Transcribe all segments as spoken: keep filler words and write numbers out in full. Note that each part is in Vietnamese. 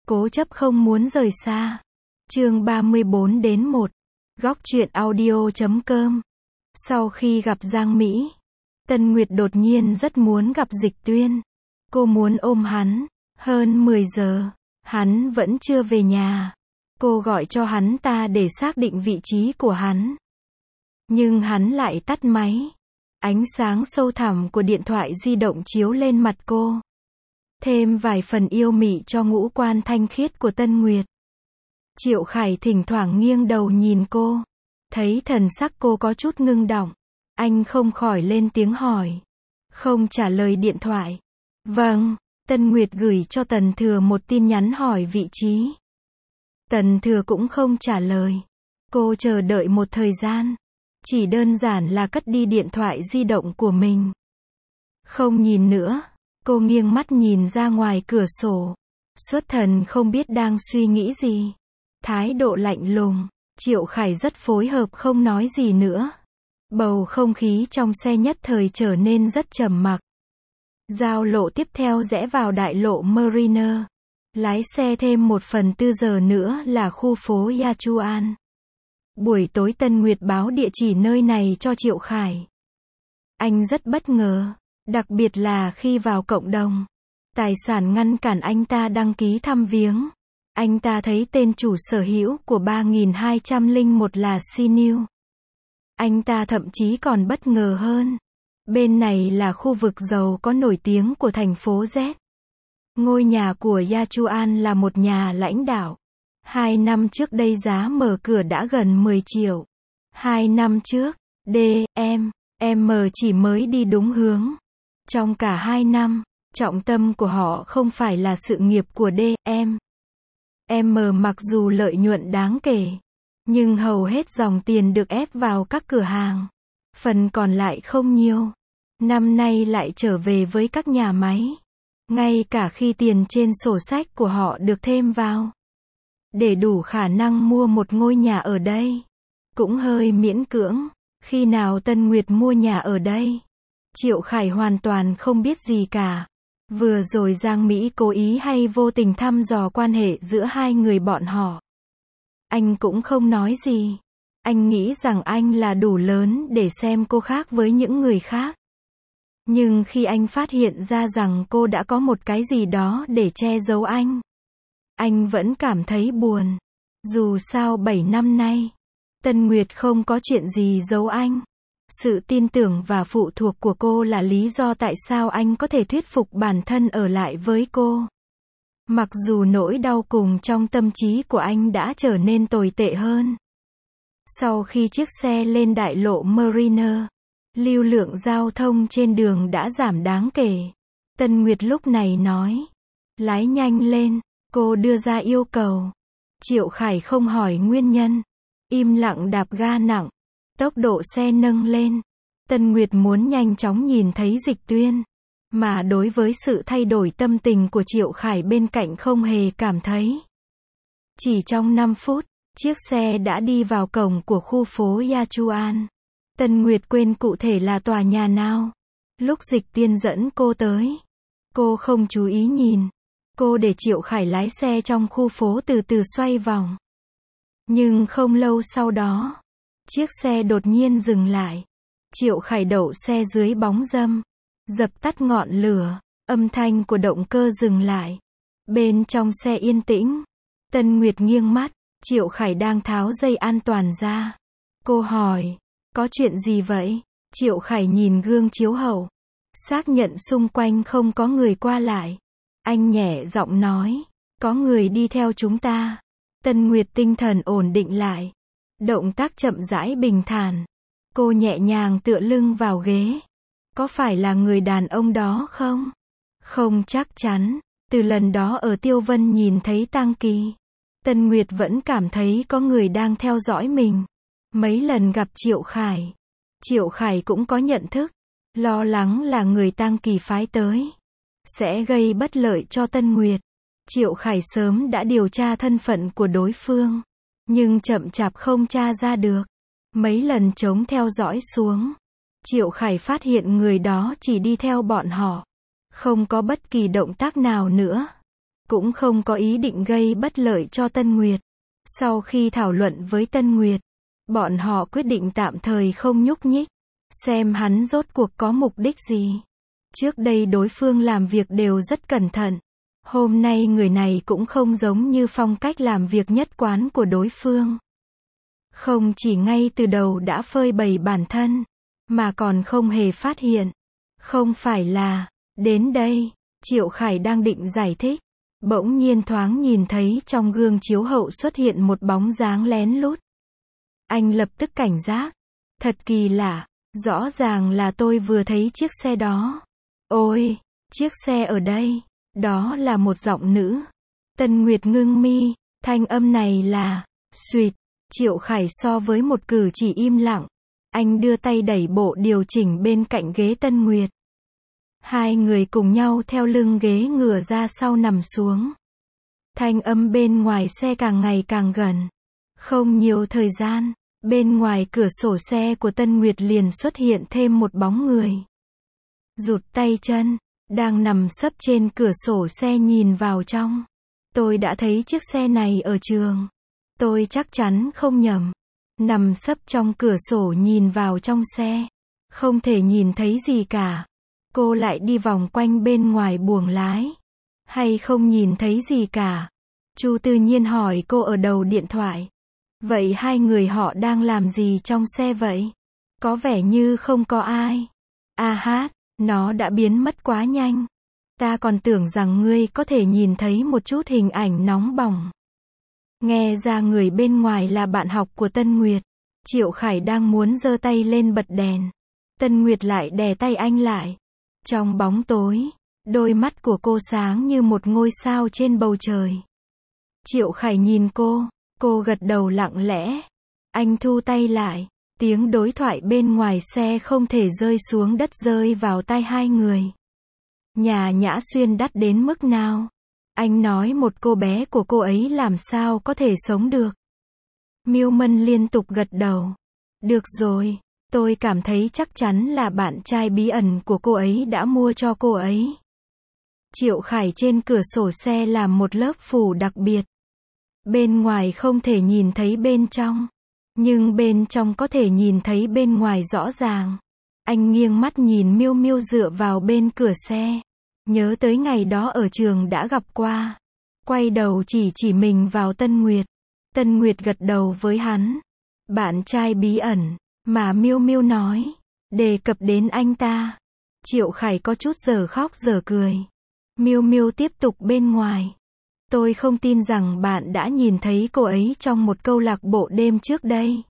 Cố chấp không muốn rời xa. Chương ba mươi bốn đến một. Góc truyện audio chấm com. Sau khi gặp Giang Mỹ, Tân Nguyệt đột nhiên rất muốn gặp Dịch Tuyên. Cô muốn ôm hắn. Hơn mười giờ, hắn vẫn chưa về nhà. Cô gọi cho hắn ta để xác định vị trí của hắn. Nhưng hắn lại tắt máy. Ánh sáng sâu thẳm của điện thoại di động chiếu lên mặt cô. Thêm vài phần yêu mị cho ngũ quan thanh khiết của Tân Nguyệt. Triệu Khải thỉnh thoảng nghiêng đầu nhìn cô. Thấy thần sắc cô có chút ngưng động. Anh không khỏi lên tiếng hỏi. Không trả lời điện thoại. Vâng, Tân Nguyệt gửi cho Tần Thừa một tin nhắn hỏi vị trí. Tần Thừa cũng không trả lời. Cô chờ đợi một thời gian. Chỉ đơn giản là cất đi điện thoại di động của mình. Không nhìn nữa. Cô nghiêng mắt nhìn ra ngoài cửa sổ. Xuất thần không biết đang suy nghĩ gì. Thái độ lạnh lùng. Triệu Khải rất phối hợp không nói gì nữa. Bầu không khí trong xe nhất thời trở nên rất trầm mặc. Giao lộ tiếp theo rẽ vào đại lộ Mariner. Lái xe thêm một phần tư giờ nữa là khu phố Yachuan. Buổi tối Tân Nguyệt báo địa chỉ nơi này cho Triệu Khải. Anh rất bất ngờ. Đặc biệt là khi vào cộng đồng. Tài sản ngăn cản anh ta đăng ký thăm viếng. Anh ta thấy tên chủ sở hữu của ba nghìn hai trăm lẻ một là Sinew. Anh ta thậm chí còn bất ngờ hơn. Bên này là khu vực giàu có nổi tiếng của thành phố Z. Ngôi nhà của Yachuan là một nhà lãnh đạo. Hai năm trước đây giá mở cửa đã gần mười triệu. Hai năm trước, D, M, M chỉ mới đi đúng hướng. Trong cả hai năm, trọng tâm của họ không phải là sự nghiệp của D, M. M mặc dù lợi nhuận đáng kể, nhưng hầu hết dòng tiền được ép vào các cửa hàng. Phần còn lại không nhiều. Năm nay lại trở về với các nhà máy. Ngay cả khi tiền trên sổ sách của họ được thêm vào. Để đủ khả năng mua một ngôi nhà ở đây. Cũng hơi miễn cưỡng. Khi nào Tân Nguyệt mua nhà ở đây? Triệu Khải hoàn toàn không biết gì cả. Vừa rồi Giang Mỹ cố ý hay vô tình thăm dò quan hệ giữa hai người bọn họ. Anh cũng không nói gì. Anh nghĩ rằng anh là đủ lớn để xem cô khác với những người khác. Nhưng khi anh phát hiện ra rằng cô đã có một cái gì đó để che giấu anh, anh vẫn cảm thấy buồn. Dù sao bảy năm nay, Tân Nguyệt không có chuyện gì giấu anh. Sự tin tưởng và phụ thuộc của cô là lý do tại sao anh có thể thuyết phục bản thân ở lại với cô. Mặc dù nỗi đau cùng trong tâm trí của anh đã trở nên tồi tệ hơn. Sau khi chiếc xe lên đại lộ Mariner, lưu lượng giao thông trên đường đã giảm đáng kể. Tân Nguyệt lúc này nói. Lái nhanh lên, cô đưa ra yêu cầu. Triệu Khải không hỏi nguyên nhân. Im lặng đạp ga nặng. Tốc độ xe nâng lên. Tân Nguyệt muốn nhanh chóng nhìn thấy Dịch Tuyên. Mà đối với sự thay đổi tâm tình của Triệu Khải bên cạnh không hề cảm thấy. Chỉ trong năm phút, chiếc xe đã đi vào cổng của khu phố Yachuan. Tân Nguyệt quên cụ thể là tòa nhà nào. Lúc Dịch Tuyên dẫn cô tới, cô không chú ý nhìn. Cô để Triệu Khải lái xe trong khu phố từ từ xoay vòng. Nhưng không lâu sau đó, chiếc xe đột nhiên dừng lại. Triệu Khải đậu xe dưới bóng râm. Dập tắt ngọn lửa. Âm thanh của động cơ dừng lại. Bên trong xe yên tĩnh. Tân Nguyệt nghiêng mắt. Triệu Khải đang tháo dây an toàn ra. Cô hỏi. Có chuyện gì vậy? Triệu Khải nhìn gương chiếu hậu. Xác nhận xung quanh không có người qua lại. Anh nhẹ giọng nói. Có người đi theo chúng ta. Tân Nguyệt tinh thần ổn định lại. Động tác chậm rãi bình thản. Cô nhẹ nhàng tựa lưng vào ghế. Có phải là người đàn ông đó không? Không chắc chắn. Từ lần đó ở Tiêu Vân nhìn thấy Tăng Kỳ, Tân Nguyệt vẫn cảm thấy có người đang theo dõi mình. Mấy lần gặp Triệu Khải, Triệu Khải cũng có nhận thức. Lo lắng là người Tăng Kỳ phái tới sẽ gây bất lợi cho Tân Nguyệt. Triệu Khải sớm đã điều tra thân phận của đối phương. Nhưng chậm chạp không tra ra được. Mấy lần chống theo dõi xuống, Triệu Khải phát hiện người đó chỉ đi theo bọn họ. Không có bất kỳ động tác nào nữa. cũng không có ý định gây bất lợi cho Tân Nguyệt. Sau khi thảo luận với Tân Nguyệt, bọn họ quyết định tạm thời không nhúc nhích, xem hắn rốt cuộc có mục đích gì. Trước đây đối phương làm việc đều rất cẩn thận. Hôm nay người này cũng không giống như phong cách làm việc nhất quán của đối phương. Không chỉ ngay từ đầu đã phơi bày bản thân, mà còn không hề phát hiện. Không phải là, đến đây, Triệu Khải đang định giải thích. Bỗng nhiên thoáng nhìn thấy trong gương chiếu hậu xuất hiện một bóng dáng lén lút. Anh lập tức cảnh giác. Thật kỳ lạ, rõ ràng là tôi vừa thấy chiếc xe đó. Ôi, chiếc xe ở đây, đó là một giọng nữ. Tân Nguyệt ngưng mi, thanh âm này là, suýt, Triệu Khải so với một cử chỉ im lặng. Anh đưa tay đẩy bộ điều chỉnh bên cạnh ghế Tân Nguyệt. Hai người cùng nhau theo lưng ghế ngửa ra sau nằm xuống. Thanh âm bên ngoài xe càng ngày càng gần. Không nhiều thời gian, bên ngoài cửa sổ xe của Tân Nguyệt liền xuất hiện thêm một bóng người. Rụt tay chân, đang nằm sấp trên cửa sổ xe nhìn vào trong. Tôi đã thấy chiếc xe này ở trường. Tôi chắc chắn không nhầm. Nằm sấp trong cửa sổ nhìn vào trong xe. Không thể nhìn thấy gì cả. Cô lại đi vòng quanh bên ngoài buồng lái. Hay không nhìn thấy gì cả? Chu tự nhiên hỏi cô ở đầu điện thoại. Vậy hai người họ đang làm gì trong xe vậy? Có vẻ như không có ai. A hát, nó đã biến mất quá nhanh. Ta còn tưởng rằng ngươi có thể nhìn thấy một chút hình ảnh nóng bỏng. Nghe ra người bên ngoài là bạn học của Tân Nguyệt. Triệu Khải đang muốn giơ tay lên bật đèn. Tân Nguyệt lại đè tay anh lại. Trong bóng tối, đôi mắt của cô sáng như một ngôi sao trên bầu trời. Triệu Khải nhìn cô, cô gật đầu lặng lẽ. Anh thu tay lại, tiếng đối thoại bên ngoài xe không thể rơi xuống đất rơi vào tai hai người. Nhà Nhã Xuyên đắt đến mức nào? Anh nói một cô bé của cô ấy làm sao có thể sống được. Miêu Mân liên tục gật đầu. Được rồi, tôi cảm thấy chắc chắn là bạn trai bí ẩn của cô ấy đã mua cho cô ấy. Triệu Khải trên cửa sổ xe làm một lớp phủ đặc biệt. Bên ngoài không thể nhìn thấy bên trong, nhưng bên trong có thể nhìn thấy bên ngoài rõ ràng. Anh nghiêng mắt nhìn Miêu Miêu dựa vào bên cửa xe. Nhớ tới ngày đó ở trường đã gặp qua. Quay đầu chỉ chỉ mình vào Tân Nguyệt. Tân Nguyệt gật đầu với hắn. Bạn trai bí ẩn, mà Miêu Miêu nói, đề cập đến anh ta. Triệu Khải có chút giờ khóc giờ cười. Miêu Miêu tiếp tục bên ngoài. Tôi không tin rằng bạn đã nhìn thấy cô ấy trong một câu lạc bộ đêm trước đây.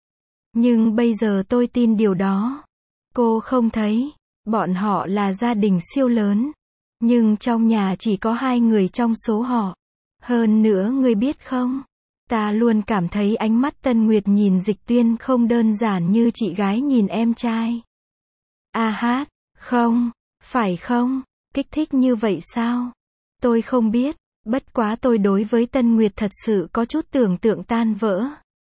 Nhưng bây giờ tôi tin điều đó. Cô không thấy. Bọn họ là gia đình siêu lớn. Nhưng trong nhà chỉ có hai người trong số họ. Hơn nữa ngươi biết không? Ta luôn cảm thấy ánh mắt Tân Nguyệt nhìn Dịch Tuyên không đơn giản như chị gái nhìn em trai. A hát, không, phải không? Kích thích như vậy sao? Tôi không biết, bất quá tôi đối với Tân Nguyệt thật sự có chút tưởng tượng tan vỡ.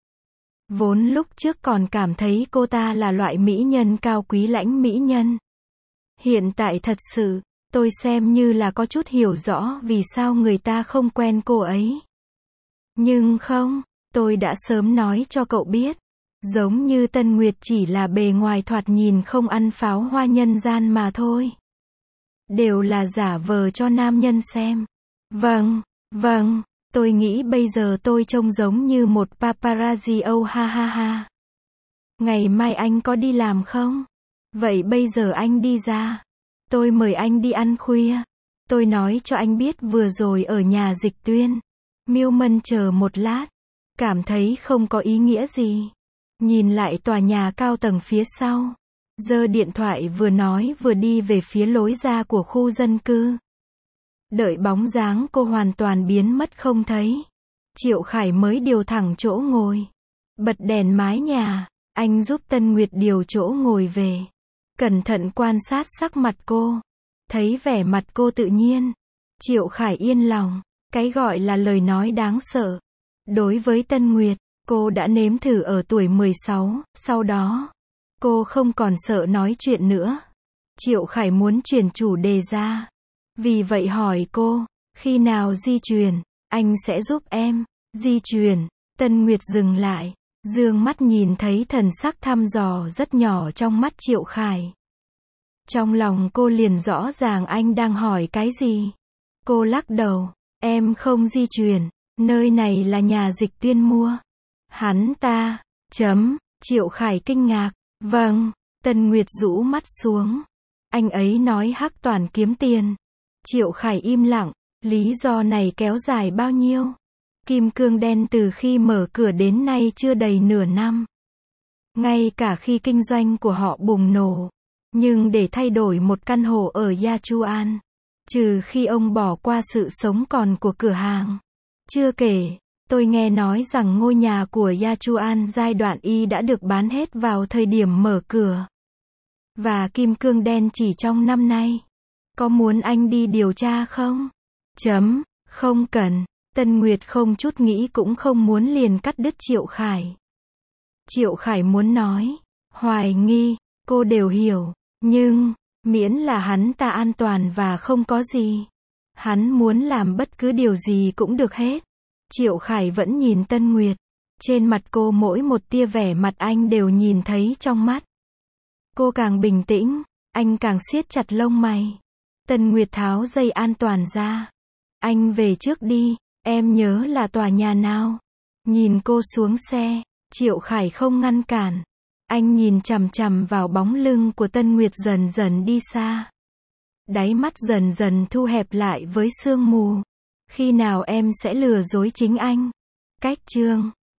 Vốn lúc trước còn cảm thấy cô ta là loại mỹ nhân cao quý lãnh mỹ nhân. Hiện tại thật sự, tôi xem như là có chút hiểu rõ vì sao người ta không quen cô ấy. Nhưng không, tôi đã sớm nói cho cậu biết. Giống như Tân Nguyệt chỉ là bề ngoài thoạt nhìn không ăn pháo hoa nhân gian mà thôi. Đều là giả vờ cho nam nhân xem. Vâng, vâng, tôi nghĩ bây giờ tôi trông giống như một paparazzi oh ha ha ha. Ngày mai anh có đi làm không? Vậy bây giờ anh đi ra. Tôi mời anh đi ăn khuya. Tôi nói cho anh biết vừa rồi ở nhà Dịch Tuyên. Miêu Mân chờ một lát. Cảm thấy không có ý nghĩa gì. Nhìn lại tòa nhà cao tầng phía sau. Giơ điện thoại vừa nói vừa đi về phía lối ra của khu dân cư. Đợi bóng dáng cô hoàn toàn biến mất không thấy. Triệu Khải mới điều thẳng chỗ ngồi. Bật đèn mái nhà. Anh giúp Tân Nguyệt điều chỗ ngồi về. Cẩn thận quan sát sắc mặt cô. Thấy vẻ mặt cô tự nhiên. Triệu Khải yên lòng. Cái gọi là lời nói đáng sợ. Đối với Tân Nguyệt, cô đã nếm thử ở tuổi mười sáu, sau đó, cô không còn sợ nói chuyện nữa. Triệu Khải muốn chuyển chủ đề ra. Vì vậy hỏi cô, Khi nào di chuyển, anh sẽ giúp em. Di chuyển, Tân Nguyệt dừng lại, dương mắt nhìn thấy thần sắc thăm dò rất nhỏ trong mắt Triệu Khải. Trong lòng cô liền rõ ràng anh đang hỏi cái gì. Cô lắc đầu, em không di chuyển, nơi này là nhà Dịch Tuyên mua. Hắn ta, chấm, Triệu Khải kinh ngạc, vâng, Tân Nguyệt rũ mắt xuống. Anh ấy nói Hắc Toàn kiếm tiền. Triệu Khải im lặng, lý do này kéo dài bao nhiêu? Kim Cương Đen từ khi mở cửa đến nay chưa đầy nửa năm. Ngay cả khi kinh doanh của họ bùng nổ. Nhưng để thay đổi một căn hộ ở Yachuan, trừ khi ông bỏ qua sự sống còn của cửa hàng. Chưa kể, tôi nghe nói rằng ngôi nhà của Yachuan giai đoạn Y đã được bán hết vào thời điểm mở cửa. Và Kim Cương Đen chỉ trong năm nay. Có muốn anh đi điều tra không? Chấm, không cần. Tân Nguyệt không chút nghĩ cũng không muốn liền cắt đứt Triệu Khải. Triệu Khải muốn nói, hoài nghi, cô đều hiểu, nhưng, miễn là hắn ta an toàn và không có gì. Hắn muốn làm bất cứ điều gì cũng được hết. Triệu Khải vẫn nhìn Tân Nguyệt. Trên mặt cô mỗi một tia vẻ mặt anh đều nhìn thấy trong mắt. Cô càng bình tĩnh, anh càng siết chặt lông mày. Tân Nguyệt tháo dây an toàn ra. Anh về trước đi, em nhớ là tòa nhà nào. Nhìn cô xuống xe, Triệu Khải không ngăn cản. Anh nhìn chằm chằm vào bóng lưng của Tân Nguyệt dần dần đi xa. Đáy mắt dần dần thu hẹp lại với sương mù. Khi nào em sẽ lừa dối chính anh? Cách chương